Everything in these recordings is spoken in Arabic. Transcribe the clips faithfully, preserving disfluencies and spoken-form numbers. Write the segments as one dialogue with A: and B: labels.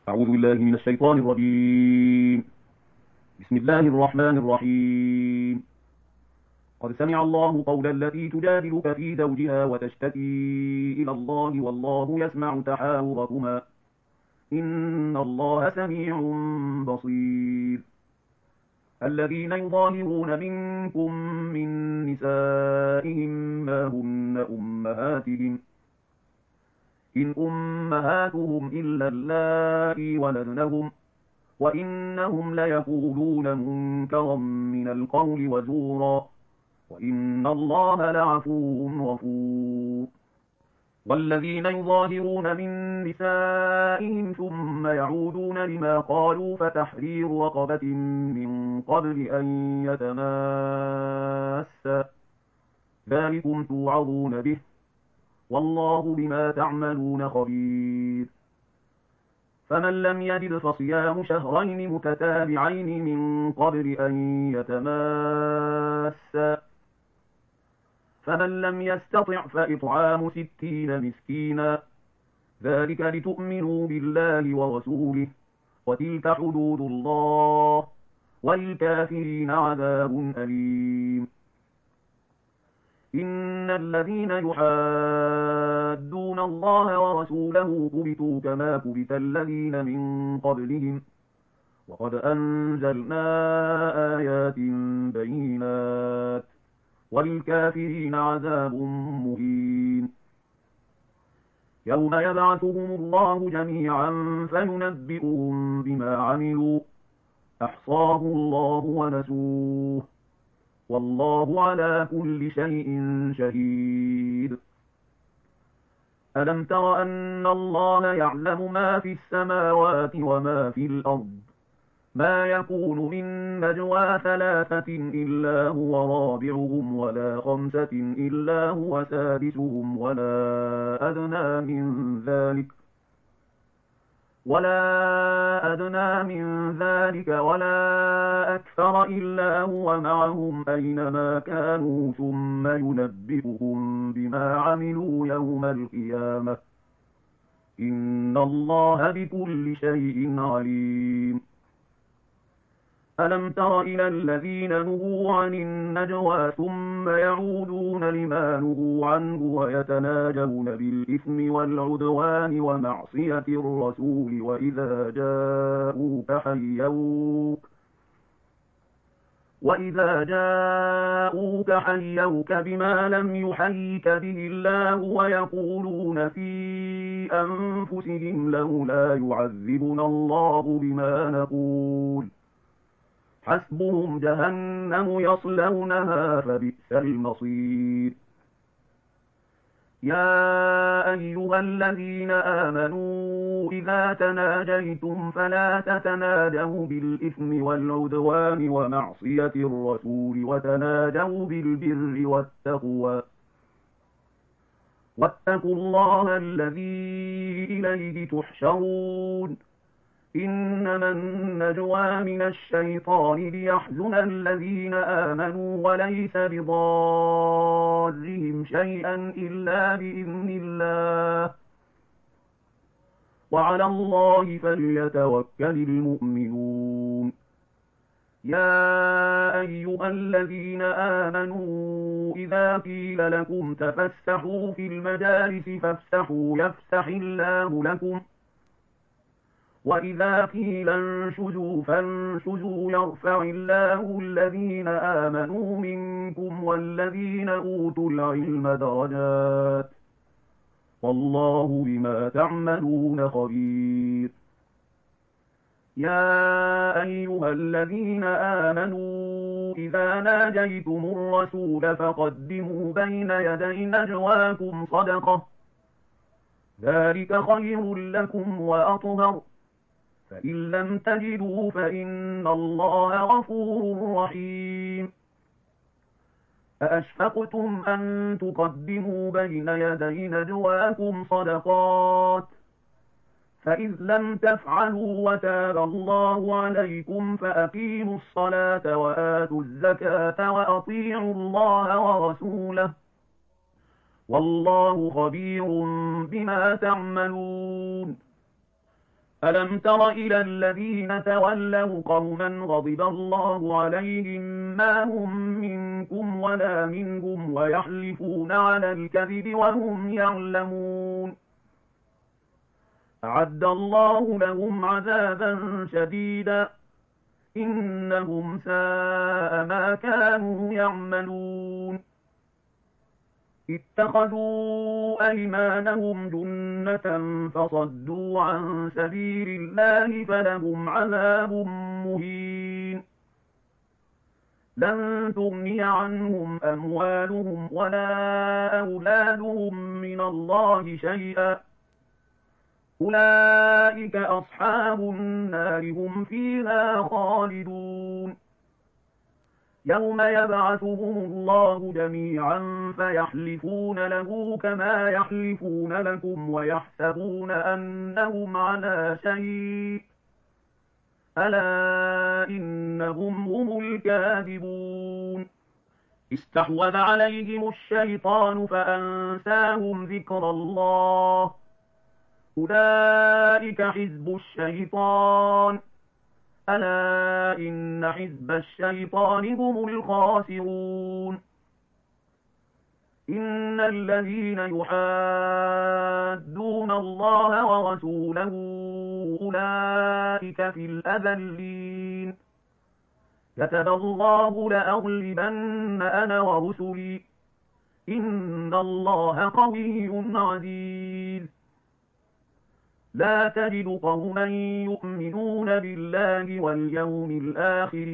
A: أعوذ بالله من الشيطان الرجيم. بسم الله الرحمن الرحيم. قد سمع الله قول التي تجادلك في زوجها وتشتكي إلى الله والله يسمع تحاوركما إن الله سميع بصير. الذين يظاهرون منكم من نسائهم ما هن أمهاتهم إن أمهاتهم إلا اللائي ولدنهم وإنهم ليقولون منكرا من القول وزورا وإن الله لعفو غفور. والذين يظاهرون من نسائهم ثم يعودون لما قالوا فتحرير رقبة من قبل أن يتماسا ذلكم توعظون به والله بما تعملون خبير. فمن لم يجد فصيام شهرين متتابعين من قبل أن يتماسا فمن لم يستطع فإطعام ستين مسكينا ذلك لتؤمنوا بالله ورسوله وتلك حدود الله والكافرين عذاب أليم. إن الذين يحادون الله ورسوله كبتوا كما كبت الذين من قبلهم وقد أنزلنا آيات بينات والكافرين عذاب مهين. يوم يبعثهم الله جميعا فينبئهم بما عملوا أحصاه الله ونسوه والله على كل شيء شهيد. ألم تر أن الله يعلم ما في السماوات وما في الأرض ما يكون من نجوى ثلاثة إلا هو رابعهم ولا خمسة إلا هو سادسهم ولا أدنى من ذلك ولا أدنى من ذلك ولا أكثر إلا هو معهم أينما كانوا ثم ينبئهم بما عملوا يوم القيامة إن الله بكل شيء عليم. ألم تر إلى الذين نهوا عن النجوى ثم يعودون لما نهوا عنه ويتناجون بالإثم والعدوان ومعصية الرسول وإذا جاءوك حيوك وإذا جاءوك حيوك بما لم يحيك به الله ويقولون في أنفسهم لولا يعذبنا الله بما نقول حسبهم جهنم يصلونها فبئس المصير. يا أيها الذين آمنوا إذا تناجيتم فلا تتناجوا بالإثم والعدوان ومعصية الرسول وتناجوا بالبر والتقوى واتقوا الله الذي إليه تحشرون. إنما النجوى من الشيطان ليحزن الذين آمنوا وليس بضارهم شيئا إلا بإذن الله وعلى الله فليتوكل المؤمنون. يا أيها الذين آمنوا إذا قيل لكم تفسحوا في المجالس فافسحوا يفسح الله لكم وإذا قيل انشزوا فانشزوا يرفع الله الذين آمنوا منكم والذين أوتوا العلم درجات والله بما تعملون خبير. يا أيها الذين آمنوا إذا ناجيتم الرسول فقدموا بين يدي نجواكم صدقة ذلك خير لكم وأطهر فإن لم تجدوا فإن الله غفور رحيم. أأشفقتم أن تقدموا بين يدي نجواكم صدقات فإذ لم تفعلوا وتاب الله عليكم فأقيموا الصلاة وآتوا الزكاة وأطيعوا الله ورسوله والله خبير بما تعملون. ألم تر إلى الذين تولوا قوما غضب الله عليهم ما هم منكم ولا منهم ويحلفون على الكذب وهم يعلمون أعد الله لهم عذابا شديدا إنهم ساء ما كانوا يعملون اتخذوا أيمانهم جنة فصدوا عن سبيل الله فلهم عذاب مهين لن تغني عنهم أموالهم ولا أولادهم من الله شيئا أولئك أصحاب النار هم فيها خالدون يوم يبعثهم الله جميعا فيحلفون له كما يحلفون لكم ويحسبون أنهم على شيء ألا إنهم هم الكاذبون استحوذ عليهم الشيطان فأنساهم ذكر الله أولئك حزب الشيطان ألا إن حزب الشيطان هم الخاسرون إن الذين يحادون الله ورسوله أولئك في الأذلين كتب الله لأغلبن أنا ورسلي إن الله قوي عزيز لا تجد قوما يؤمنون بالله واليوم الآخر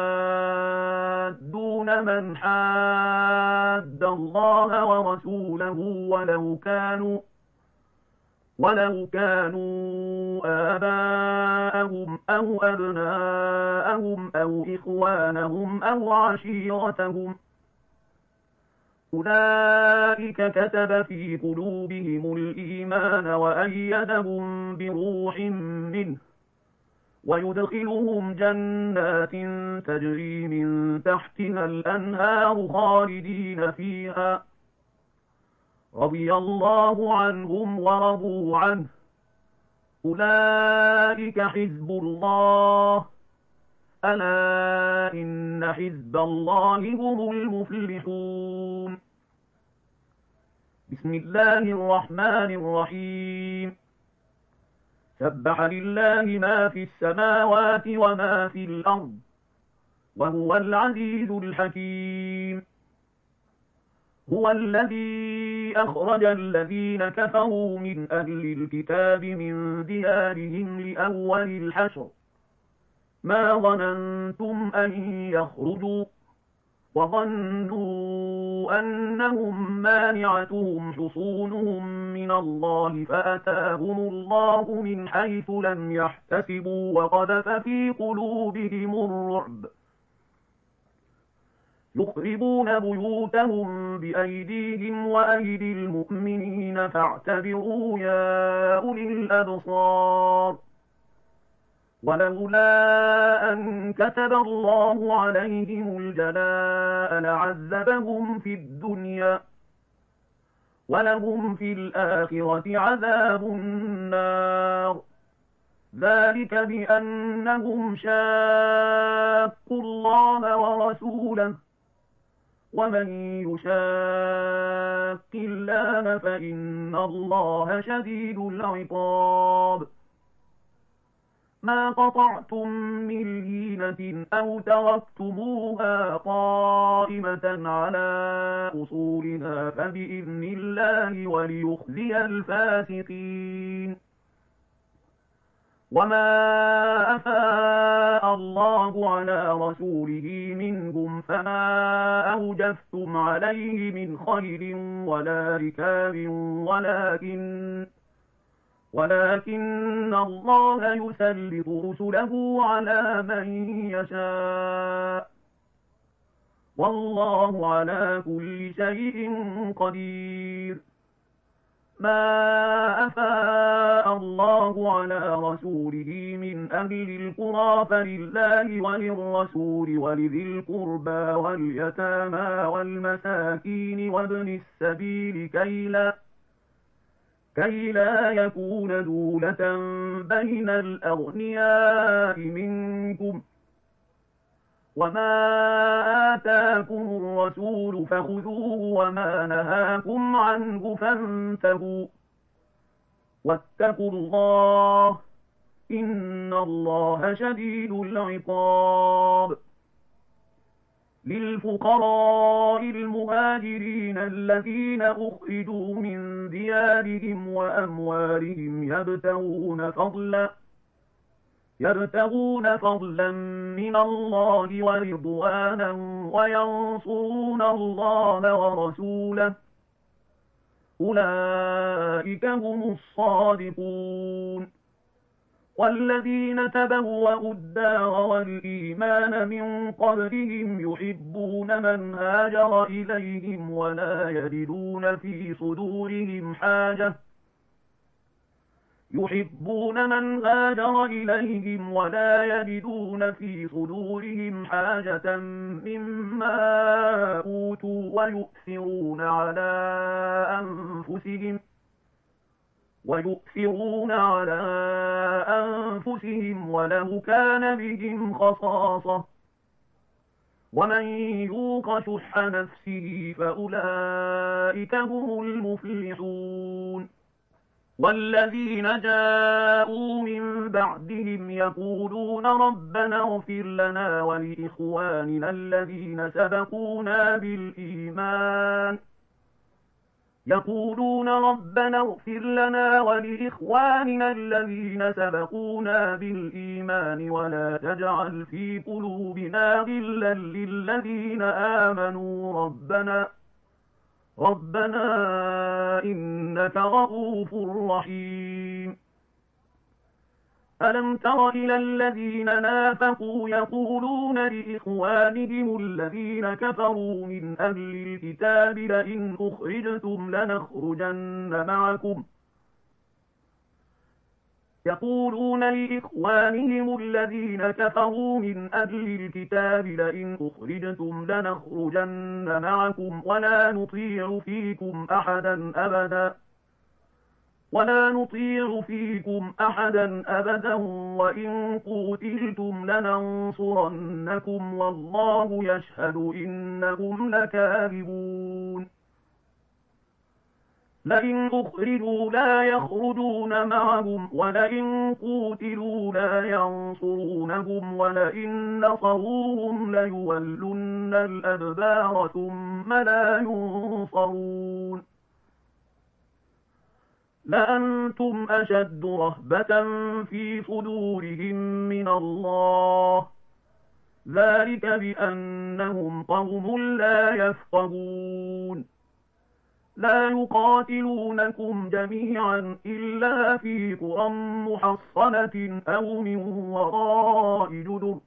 A: يوادون من حاد الله ورسوله ولو كانوا ولو كانوا آباءهم أو أبناءهم أو إخوانهم أو عشيرتهم أولئك كتب في قلوبهم الإيمان وأيدهم بروح منه ويدخلهم جنات تجري من تحتها الأنهار خالدين فيها رضي الله عنهم ورضوا عنه أولئك حزب الله ألا إن حزب الله هم المفلحون بسم الله الرحمن الرحيم سبح لله ما في السماوات وما في الأرض وهو العزيز الحكيم هو الذي أخرج الذين كفروا من أهل الكتاب من ديارهم لأول الحشر ما ظننتم أن يخرجوا وظنوا أنهم مانعتهم حصونهم من الله فأتاهم الله من حيث لم يحتسبوا وقذف في قلوبهم الرعب يخربون بيوتهم بأيديهم وأيدي المؤمنين فاعتبروا يا أولي الأبصار ولولا أن كتب الله عليهم الجلاء لعذبهم في الدنيا ولهم في الآخرة عذاب النار ذلك بأنهم شاقوا الله ورسوله ومن يشاق الله فإن الله شديد العقاب ما قطعتم من لينة أو تركتموها قائمة على أصولها فبإذن الله وليخزي الفاسقين وما أفاء الله على رسوله منهم فما أوجفتم عليه من خير ولا ركاب ولكن ولكن الله يسلط رسله على من يشاء والله على كل شيء قدير ما أفاء الله على رسوله من أهل القرى فلله وللرسول ولذي القربى واليتامى والمساكين وابن السبيل كي لا كي لا يكون دولة بين الأغنياء منكم. وما آتاكم الرسول فخذوه وما نهاكم عنه فانتهوا واتقوا الله إن الله شديد العقاب. للفقراء المهاجرين الذين أخرجوا من ديارهم وأموالهم يبتغون فضلا يبتغون فضلا من الله ورضوانا وينصرون الله ورسوله أولئك هم الصادقون. والذين تبوأوا الدار والإيمان من قبلهم يحبون من هاجر إليهم ولا يجدون في صدورهم حاجة يحبون من هاجر إليهم ولا يجدون في صدورهم حاجة مما أوتوا ويؤثرون على أنفسهم ويؤثرون على أنفسهم ولو كان بهم خصاصة ومن يوق شح نفسه فأولئك هم المفلحون. والذين جاءوا من بعدهم يقولون ربنا اغفر لنا ولإخواننا الذين سبقونا بالإيمان يقولون ربنا اغفر لنا ولإخواننا الذين سبقونا بالإيمان ولا تجعل في قلوبنا غلا للذين آمنوا ربنا ربنا إنك رؤوف رحيم. ألم تر إلى الذين نافقوا يقولون لإخوانهم الذين كفروا من أهل الكتاب لئن أخرجتم لنخرجن معكم يقولون لإخوانهم الذين كفروا من أهل الكتاب لئن أخرجتم لنخرجن معكم ولا نطيع فيكم أحدا أبدا ولا نطيع فيكم أحدا أبدا وإن قتلتم لننصرنكم والله يشهد إنهم لكاذبون. لئن أخرجوا لا يخرجون معهم ولئن قوتلوا لا ينصرونهم ولئن نصروهم ليولن الأدبار ثم لا ينصرون. لأنتم أشد رهبة في صدورهم من الله ذلك بأنهم قوم لا يفقهون. لا يقاتلونكم جميعا إلا في قرى محصنة أو من وراء جدر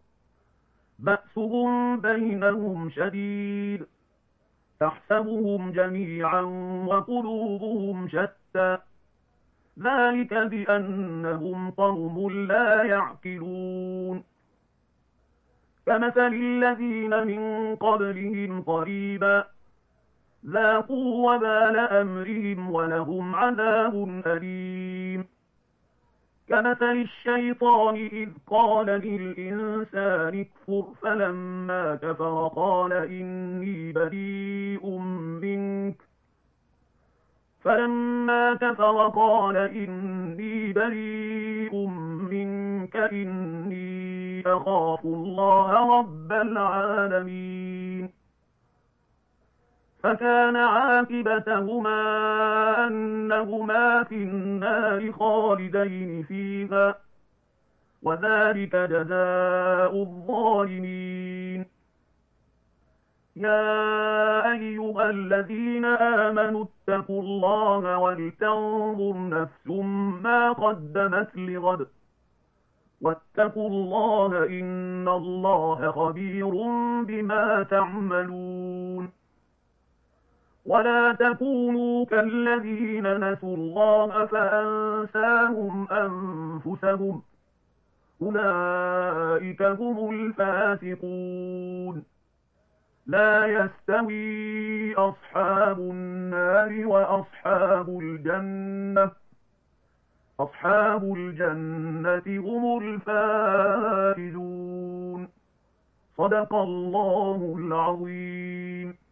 A: بأسهم بينهم شديد تحسبهم جميعا وقلوبهم شتى ذلك بأنهم قوم لا يعقلون. كمثل الذين من قبلهم قريبا ذاقوا وبال أمرهم ولهم عذاب أليم. كمثل الشيطان إذ قال للإنسان اكفر فلما كفر قال إني بريء منك فلما كفر قال إني بريء منك إني أخاف الله رب العالمين. فكان عاقبتهما أنهما في النار خالدين فيها وذلك جزاء الظالمين. يا أيها الذين آمنوا اتقوا الله ولتنظر نفس ما قدمت لغد واتقوا الله إن الله خبير بما تعملون. ولا تكونوا كالذين نسوا الله فأنساهم أنفسهم أولئك هم الفاسقون. لا يستوي أصحاب النار وأصحاب الجنة أصحاب الجنة هم الفائزون. صدق الله العظيم.